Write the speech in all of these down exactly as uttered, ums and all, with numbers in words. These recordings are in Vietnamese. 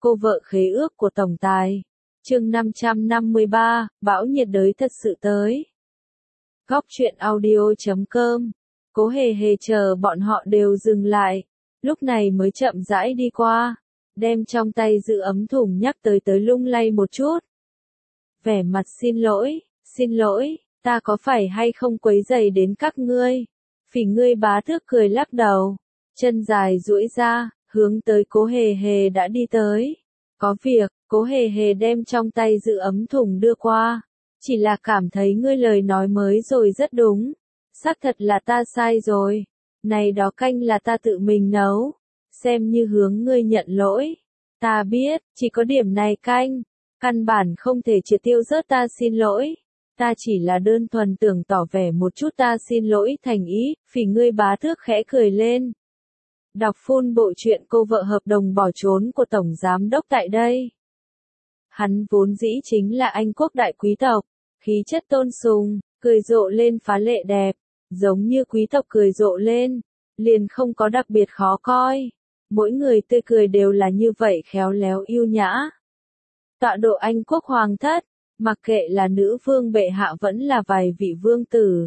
Cô vợ khế ước của tổng tài. Chương năm trăm năm mươi ba, bão nhiệt đới thật sự tới. Góc truyện audio chấm com. Cố Hề Hề chờ bọn họ đều dừng lại, lúc này mới chậm rãi đi qua, đem trong tay giữ ấm thùng nhắc tới tới lung lay một chút. Vẻ mặt xin lỗi, xin lỗi, ta có phải hay không quấy rầy đến các ngươi? Phỉ Ngươi Bá Tước cười lắc đầu, chân dài duỗi ra, hướng tới Cố Hề Hề đã đi tới. Có việc, Cố Hề Hề đem trong tay giữ ấm thùng đưa qua. Chỉ là cảm thấy ngươi lời nói mới rồi rất đúng. Xác thật là ta sai rồi. Này đó canh là ta tự mình nấu. Xem như hướng ngươi nhận lỗi. Ta biết, chỉ có điểm này canh. Căn bản không thể triệt tiêu rớt ta xin lỗi. Ta chỉ là đơn thuần tưởng tỏ vẻ một chút ta xin lỗi thành ý. Phỉ Ngươi Bá Tước khẽ cười lên. Đọc full bộ truyện Cô vợ hợp đồng bỏ trốn của Tổng Giám đốc tại đây. Hắn vốn dĩ chính là Anh quốc đại quý tộc, khí chất tôn sùng, cười rộ lên phá lệ đẹp, giống như quý tộc cười rộ lên, liền không có đặc biệt khó coi. Mỗi người tươi cười đều là như vậy khéo léo yêu nhã. Tọa độ Anh quốc hoàng thất, mặc kệ là nữ vương bệ hạ vẫn là vài vị vương tử.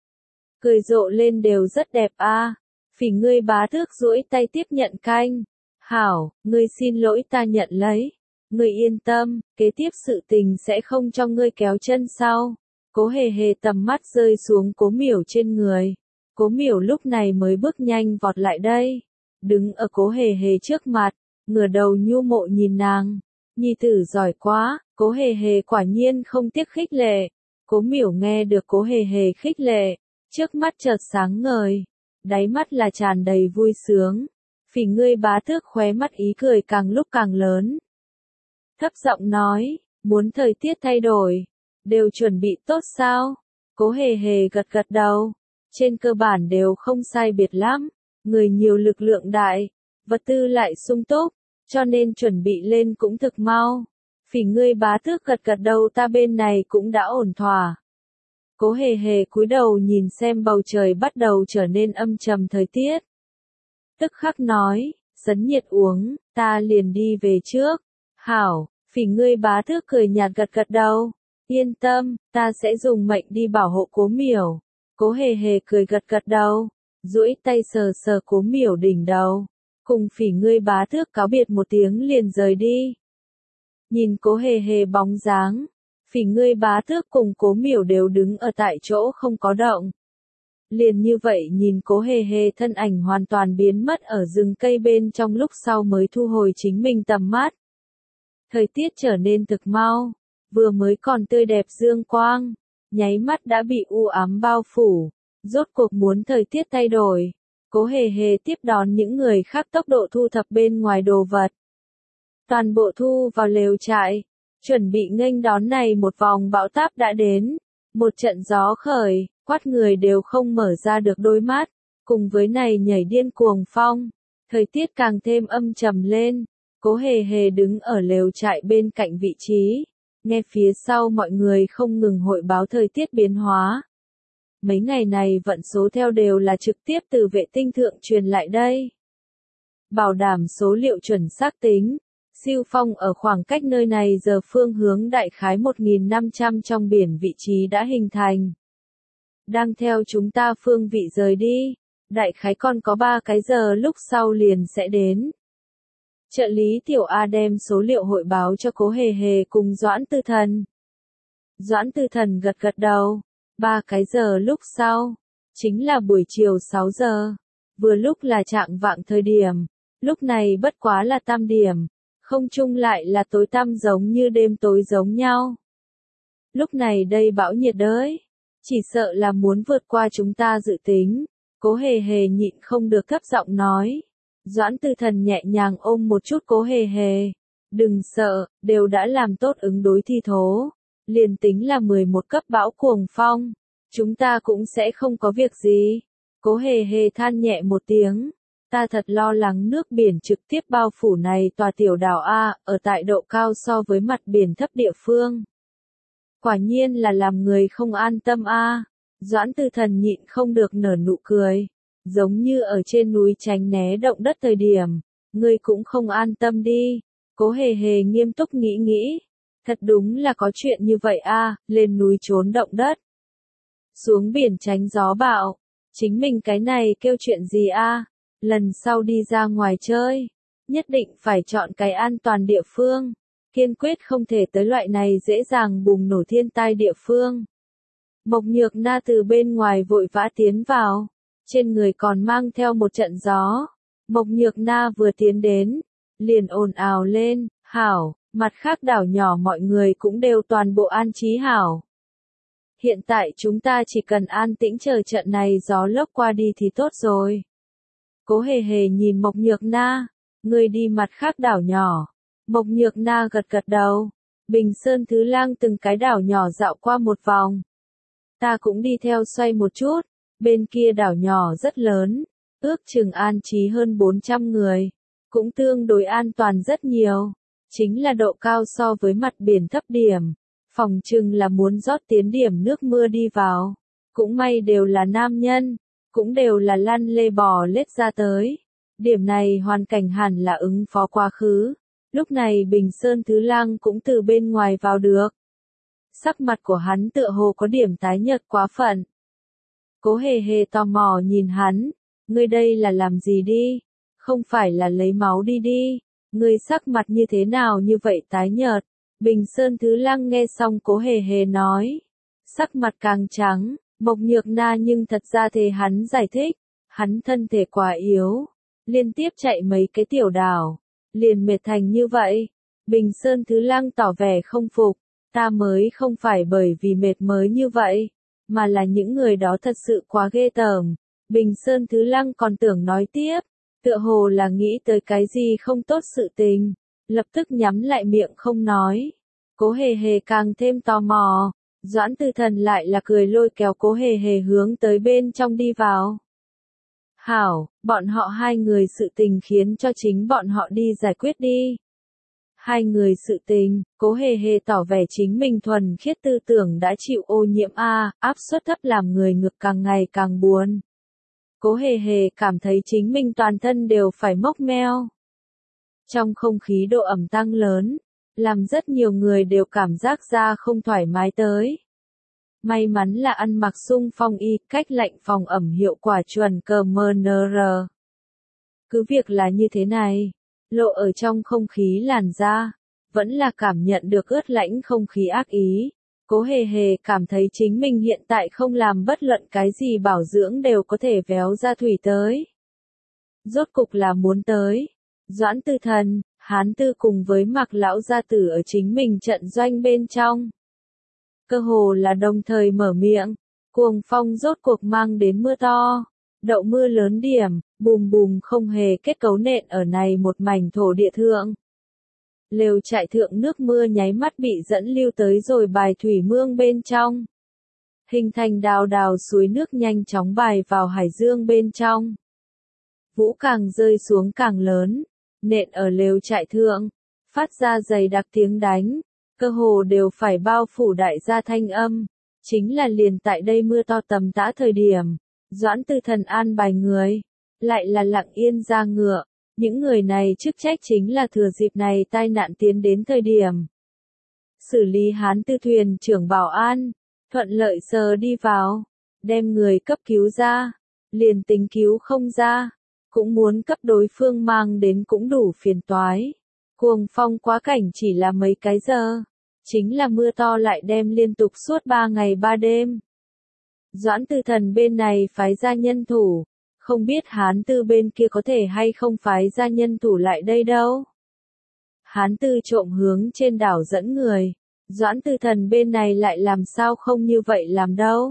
Cười rộ lên đều rất đẹp a. À. Phỉ Ngươi Bá Tước duỗi tay tiếp nhận canh. Hảo, ngươi xin lỗi ta nhận lấy. Ngươi yên tâm, kế tiếp sự tình sẽ không cho ngươi kéo chân sau. Cố Hề Hề tầm mắt rơi xuống Cố Miểu trên người. Cố Miểu lúc này mới bước nhanh vọt lại đây. Đứng ở Cố Hề Hề trước mặt, ngửa đầu nhu mộ nhìn nàng. Nhi tử giỏi quá, Cố Hề Hề quả nhiên không tiếc khích lệ. Cố Miểu nghe được Cố Hề Hề khích lệ, trước mắt chợt sáng ngời. Đáy mắt là tràn đầy vui sướng. Phỉ Ngươi Bá Tước khóe mắt ý cười càng lúc càng lớn. Thấp giọng nói, muốn thời tiết thay đổi, đều chuẩn bị tốt sao? Cố Hề Hề gật gật đầu, trên cơ bản đều không sai biệt lắm, người nhiều lực lượng đại, vật tư lại sung túc, cho nên chuẩn bị lên cũng thực mau. Phỉ Ngươi Bá Tước gật gật đầu, ta bên này cũng đã ổn thỏa. Cố Hề Hề cúi đầu nhìn xem bầu trời bắt đầu trở nên âm trầm thời tiết. Tức khắc nói, sấn nhiệt uống, ta liền đi về trước. Hảo, Phỉ Ngươi Bá Tước cười nhạt gật gật đầu. Yên tâm, ta sẽ dùng mệnh đi bảo hộ Cố Miểu. Cố Hề Hề cười gật gật đầu, duỗi tay sờ sờ Cố Miểu đỉnh đầu. Cùng Phỉ Ngươi Bá Tước cáo biệt một tiếng liền rời đi. Nhìn Cố Hề Hề bóng dáng, Phỉ Ngươi Bá Tước cùng Cố Miểu đều đứng ở tại chỗ không có động. Liền như vậy nhìn Cố Hề Hề thân ảnh hoàn toàn biến mất ở rừng cây bên trong lúc sau mới thu hồi chính mình tầm mắt. Thời tiết trở nên thực mau, vừa mới còn tươi đẹp dương quang, nháy mắt đã bị u ám bao phủ, rốt cuộc muốn thời tiết thay đổi. Cố Hề Hề tiếp đón những người khác tốc độ thu thập bên ngoài đồ vật. Toàn bộ thu vào lều trại, chuẩn bị nghênh đón này một vòng bão táp đã đến. Một trận gió khởi, quát người đều không mở ra được đôi mắt, cùng với này nhảy điên cuồng phong, thời tiết càng thêm âm trầm lên. Cố Hề Hề đứng ở lều trại bên cạnh vị trí, nghe phía sau mọi người không ngừng hội báo thời tiết biến hóa. Mấy ngày này vận số theo đều là trực tiếp từ vệ tinh thượng truyền lại đây. Bảo đảm số liệu chuẩn xác tính, siêu phong ở khoảng cách nơi này giờ phương hướng đại khái một nghìn năm trăm trong biển vị trí đã hình thành. Đang theo chúng ta phương vị rời đi, đại khái còn có ba cái giờ lúc sau liền sẽ đến. Trợ lý Tiểu A đem số liệu hội báo cho Cố Hề Hề cùng Doãn Tư Thần. Doãn Tư Thần gật gật đầu, ba cái giờ lúc sau, chính là buổi chiều sáu giờ, vừa lúc là trạng vạng thời điểm, lúc này bất quá là tam điểm, không chung lại là tối tăm giống như đêm tối giống nhau. Lúc này đây bão nhiệt đới, chỉ sợ là muốn vượt qua chúng ta dự tính. Cố Hề Hề nhịn không được thấp giọng nói. Doãn Tư Thần nhẹ nhàng ôm một chút Cố Hề Hề. Đừng sợ, đều đã làm tốt ứng đối thi thố. Liền tính là mười một cấp bão cuồng phong, chúng ta cũng sẽ không có việc gì. Cố Hề Hề than nhẹ một tiếng. Ta thật lo lắng nước biển trực tiếp bao phủ này tòa tiểu đảo A, ở tại độ cao so với mặt biển thấp địa phương. Quả nhiên là làm người không an tâm A. Doãn Tư Thần nhịn không được nở nụ cười. Giống như ở trên núi tránh né động đất thời điểm, ngươi cũng không an tâm đi. Cố hề hề nghiêm túc nghĩ nghĩ. Thật đúng là có chuyện như vậy a, lên núi trốn động đất. Xuống biển tránh gió bão. Chính mình cái này kêu chuyện gì a? Lần sau đi ra ngoài chơi, nhất định phải chọn cái an toàn địa phương. Kiên quyết không thể tới loại này dễ dàng bùng nổ thiên tai địa phương. Mộc Nhược Na từ bên ngoài vội vã tiến vào. Trên người còn mang theo một trận gió. Mộc Nhược Na vừa tiến đến, liền ồn ào lên, hảo, mặt khác đảo nhỏ mọi người cũng đều toàn bộ an trí hảo. Hiện tại chúng ta chỉ cần an tĩnh chờ trận này gió lốc qua đi thì tốt rồi. Cố hề hề nhìn Mộc Nhược Na, người đi mặt khác đảo nhỏ. Mộc Nhược Na gật gật đầu. Bình Sơn Thứ Lang từng cái đảo nhỏ dạo qua một vòng. Ta cũng đi theo xoay một chút, bên kia đảo nhỏ rất lớn, ước chừng an trí hơn bốn trăm người, cũng tương đối an toàn rất nhiều, chính là độ cao so với mặt biển thấp điểm, phòng chừng là muốn rót tiến điểm nước mưa đi vào, cũng may đều là nam nhân, cũng đều là lăn lê bò lết ra tới, điểm này hoàn cảnh hẳn là ứng phó quá khứ, lúc này Bình Sơn Thứ Lang cũng từ bên ngoài vào được. Sắc mặt của hắn tựa hồ có điểm tái nhợt quá phận. Cố hề hề tò mò nhìn hắn, ngươi đây là làm gì đi? Không phải là lấy máu đi đi, ngươi sắc mặt như thế nào như vậy tái nhợt? Bình Sơn Thứ Lang nghe xong cố hề hề nói, sắc mặt càng trắng, Mộc Nhược Na nhưng thật ra thế hắn giải thích, hắn thân thể quá yếu, liên tiếp chạy mấy cái tiểu đảo, liền mệt thành như vậy. Bình Sơn Thứ Lang tỏ vẻ không phục. Ta mới không phải bởi vì mệt mới như vậy, mà là những người đó thật sự quá ghê tởm. Bình Sơn Thứ Lang còn tưởng nói tiếp, tựa hồ là nghĩ tới cái gì không tốt sự tình, lập tức nhắm lại miệng không nói. Cố hề hề càng thêm tò mò, Doãn Tư Thần lại là cười lôi kéo cố hề hề hướng tới bên trong đi vào. Hảo, bọn họ hai người sự tình khiến cho chính bọn họ đi giải quyết đi. Hai người sự tình, cố hề hề tỏ vẻ chính mình thuần khiết tư tưởng đã chịu ô nhiễm a, áp suất thấp làm người ngực càng ngày càng buồn. Cố hề hề cảm thấy chính mình toàn thân đều phải mốc meo. Trong không khí độ ẩm tăng lớn, làm rất nhiều người đều cảm giác da không thoải mái tới. May mắn là ăn mặc xung phong y, cách lạnh phòng ẩm hiệu quả chuẩn cờ mờ nờ rờ. Cứ việc là như thế này. Lộ ở trong không khí làn da, vẫn là cảm nhận được ướt lạnh không khí ác ý. Cố hề hề cảm thấy chính mình hiện tại không làm bất luận cái gì bảo dưỡng đều có thể véo ra thủy tới. Rốt cục là muốn tới. Doãn Tư Thần, Hán Tư cùng với Mạc lão gia tử ở chính mình trận doanh bên trong. Cơ hồ là đồng thời mở miệng, cuồng phong rốt cuộc mang đến mưa to. Đậu mưa lớn điểm, bùm bùm không hề kết cấu nện ở này một mảnh thổ địa thượng. Lều trại thượng nước mưa nháy mắt bị dẫn lưu tới rồi bài thủy mương bên trong. Hình thành đào đào suối nước nhanh chóng bài vào hải dương bên trong. Vũ càng rơi xuống càng lớn, nện ở lều trại thượng, phát ra dày đặc tiếng đánh, cơ hồ đều phải bao phủ đại gia thanh âm. Chính là liền tại đây mưa to tầm tã thời điểm. Doãn Tư Thần an bài người, lại là lặng yên ra ngựa, những người này chức trách chính là thừa dịp này tai nạn tiến đến thời điểm. Xử lý Hán Tư thuyền trưởng bảo an, thuận lợi sờ đi vào, đem người cấp cứu ra, liền tính cứu không ra, cũng muốn cấp đối phương mang đến cũng đủ phiền toái. Cuồng phong quá cảnh chỉ là mấy cái giờ, chính là mưa to lại đem liên tục suốt ba ngày ba đêm. Doãn Tư Thần bên này phái ra nhân thủ, không biết Hán Tư bên kia có thể hay không phái ra nhân thủ lại đây đâu. Hán Tư trộm hướng trên đảo dẫn người, Doãn Tư Thần bên này lại làm sao không như vậy làm đâu.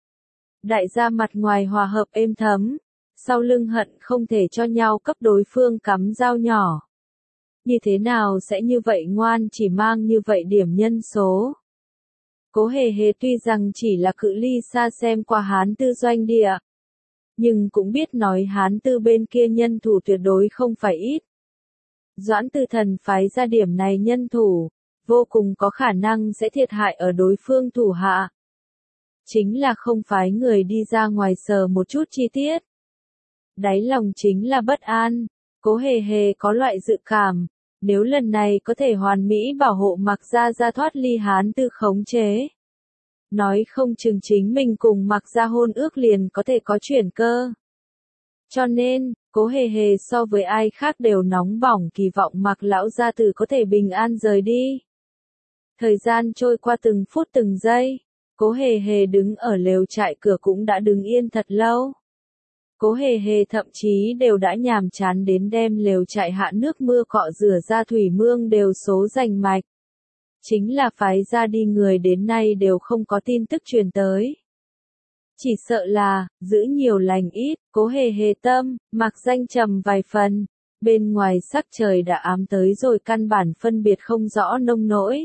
Đại gia mặt ngoài hòa hợp êm thấm, sau lưng hận không thể cho nhau cấp đối phương cắm dao nhỏ. Như thế nào sẽ như vậy ngoan chỉ mang như vậy điểm nhân số. Cố hề hề tuy rằng chỉ là cự ly xa xem qua Hán Tư doanh địa, nhưng cũng biết nói Hán Tư bên kia nhân thủ tuyệt đối không phải ít. Doãn Tư Thần phái ra điểm này nhân thủ, vô cùng có khả năng sẽ thiệt hại ở đối phương thủ hạ. Chính là không phái người đi ra ngoài sờ một chút chi tiết. Đáy lòng chính là bất an, cố hề hề có loại dự cảm, Nếu lần này có thể hoàn mỹ bảo hộ Mạc Gia Gia thoát ly Hán Tư khống chế, nói không chừng chính mình cùng Mạc Gia hôn ước liền có thể có chuyển cơ. Cho nên, Cố Hề Hề so với ai khác đều nóng bỏng kỳ vọng Mạc lão gia tử có thể bình an rời đi. Thời gian trôi qua từng phút từng giây, Cố Hề Hề đứng ở lều trại cửa cũng đã đứng yên thật lâu. Cố Hề Hề thậm chí đều đã nhàm chán đến đem lều trại hạ nước mưa cọ rửa ra thủy mương đều số rành mạch. Chính là phái ra đi người đến nay đều không có tin tức truyền tới. Chỉ sợ là, giữ nhiều lành ít, Cố Hề Hề tâm, Mạc Danh trầm vài phần, bên ngoài sắc trời đã ám tới rồi căn bản phân biệt không rõ nông nỗi.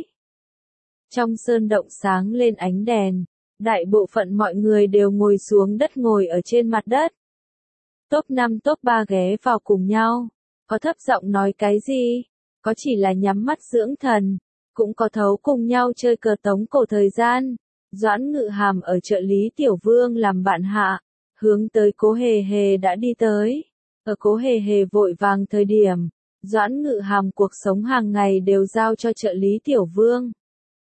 Trong sơn động sáng lên ánh đèn, đại bộ phận mọi người đều ngồi xuống đất ngồi ở trên mặt đất. Top năm top ba ghé vào cùng nhau, có thấp giọng nói cái gì, có chỉ là nhắm mắt dưỡng thần, cũng có thấu cùng nhau chơi cờ tống cổ thời gian. Doãn Ngự Hàm ở trợ lý Tiểu Vương làm bạn hạ, hướng tới Cố Hề Hề đã đi tới. Ở Cố Hề Hề vội vàng thời điểm, Doãn Ngự Hàm cuộc sống hàng ngày đều giao cho trợ lý Tiểu Vương.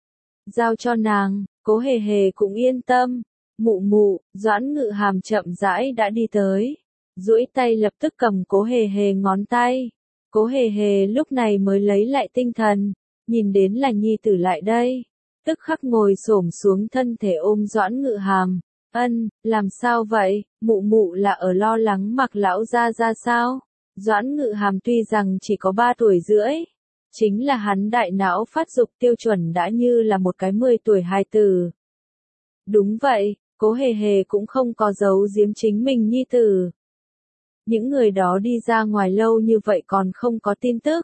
Giao cho nàng, Cố Hề Hề cũng yên tâm. Mụ mụ, Doãn Ngự Hàm chậm rãi đã đi tới, duỗi tay lập tức cầm Cố Hề Hề ngón tay. Cố Hề Hề lúc này mới lấy lại tinh thần, nhìn đến là nhi tử lại đây, tức khắc ngồi xổm xuống thân thể ôm Doãn Ngự Hàm. Ân, làm sao vậy, mụ mụ là ở lo lắng Mạc lão gia gia sao? Doãn Ngự Hàm tuy rằng chỉ có ba tuổi rưỡi, chính là hắn đại não phát dục tiêu chuẩn đã như là một cái mười tuổi hài tử. Đúng vậy, Cố Hề Hề cũng không có giấu giếm chính mình nhi tử. Những người đó đi ra ngoài lâu như vậy còn không có tin tức.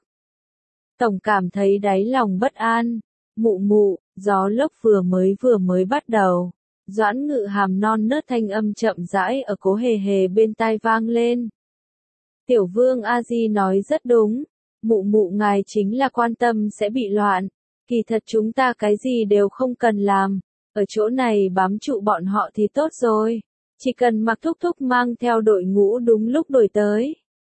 Tổng cảm thấy đáy lòng bất an. Mụ mụ, gió lốc vừa mới vừa mới bắt đầu. Doãn Ngự Hàm non nớt thanh âm chậm rãi ở Cố Hề Hề bên tai vang lên. Tiểu Vương A Di nói rất đúng. Mụ mụ ngài chính là quan tâm sẽ bị loạn. Kỳ thật chúng ta cái gì đều không cần làm. Ở chỗ này bám trụ bọn họ thì tốt rồi. Chỉ cần Mạc thúc thúc mang theo đội ngũ đúng lúc đổi tới.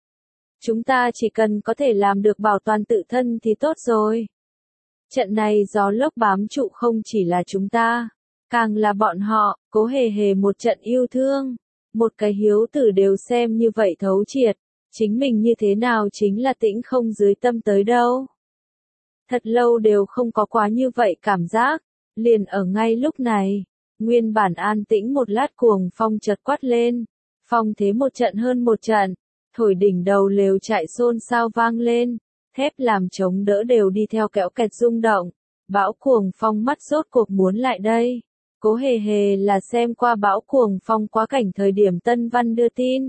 Chúng ta chỉ cần có thể làm được bảo toàn tự thân thì tốt rồi. Trận này gió lốc bám trụ không chỉ là chúng ta, càng là bọn họ. Cố Hề Hề một trận yêu thương, một cái hiếu tử đều xem như vậy thấu triệt, chính mình như thế nào chính là tĩnh không dưới tâm tới đâu. Thật lâu đều không có quá như vậy cảm giác, liền ở ngay lúc này, nguyên bản an tĩnh một lát cuồng phong chợt quát lên, phong thế một trận hơn một trận, thổi đỉnh đầu lều trại xôn xao vang lên. Thép làm chống đỡ đều đi theo kẽo kẹt rung động, bão cuồng phong mắt rốt cuộc muốn lại đây. Cố Hề Hề là xem qua bão cuồng phong quá cảnh thời điểm Tân Văn đưa tin.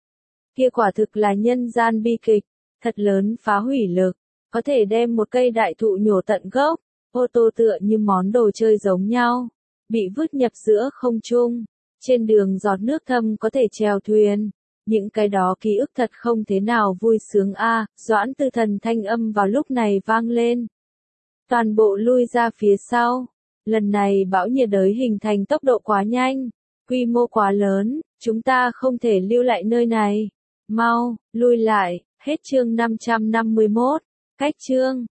Kia quả thực là nhân gian bi kịch, thật lớn phá hủy lực, có thể đem một cây đại thụ nhổ tận gốc, ô tô tựa như món đồ chơi giống nhau, bị vứt nhập giữa không trung, trên đường giọt nước thâm có thể chèo thuyền. Những cái đó ký ức thật không thế nào vui sướng a. À, Doãn Tư Thần thanh âm vào lúc này vang lên. Toàn bộ lui ra phía sau. Lần này bão nhiệt đới hình thành tốc độ quá nhanh, quy mô quá lớn, chúng ta không thể lưu lại nơi này. Mau, lui lại, hết chương năm trăm năm mươi mốt, cách chương.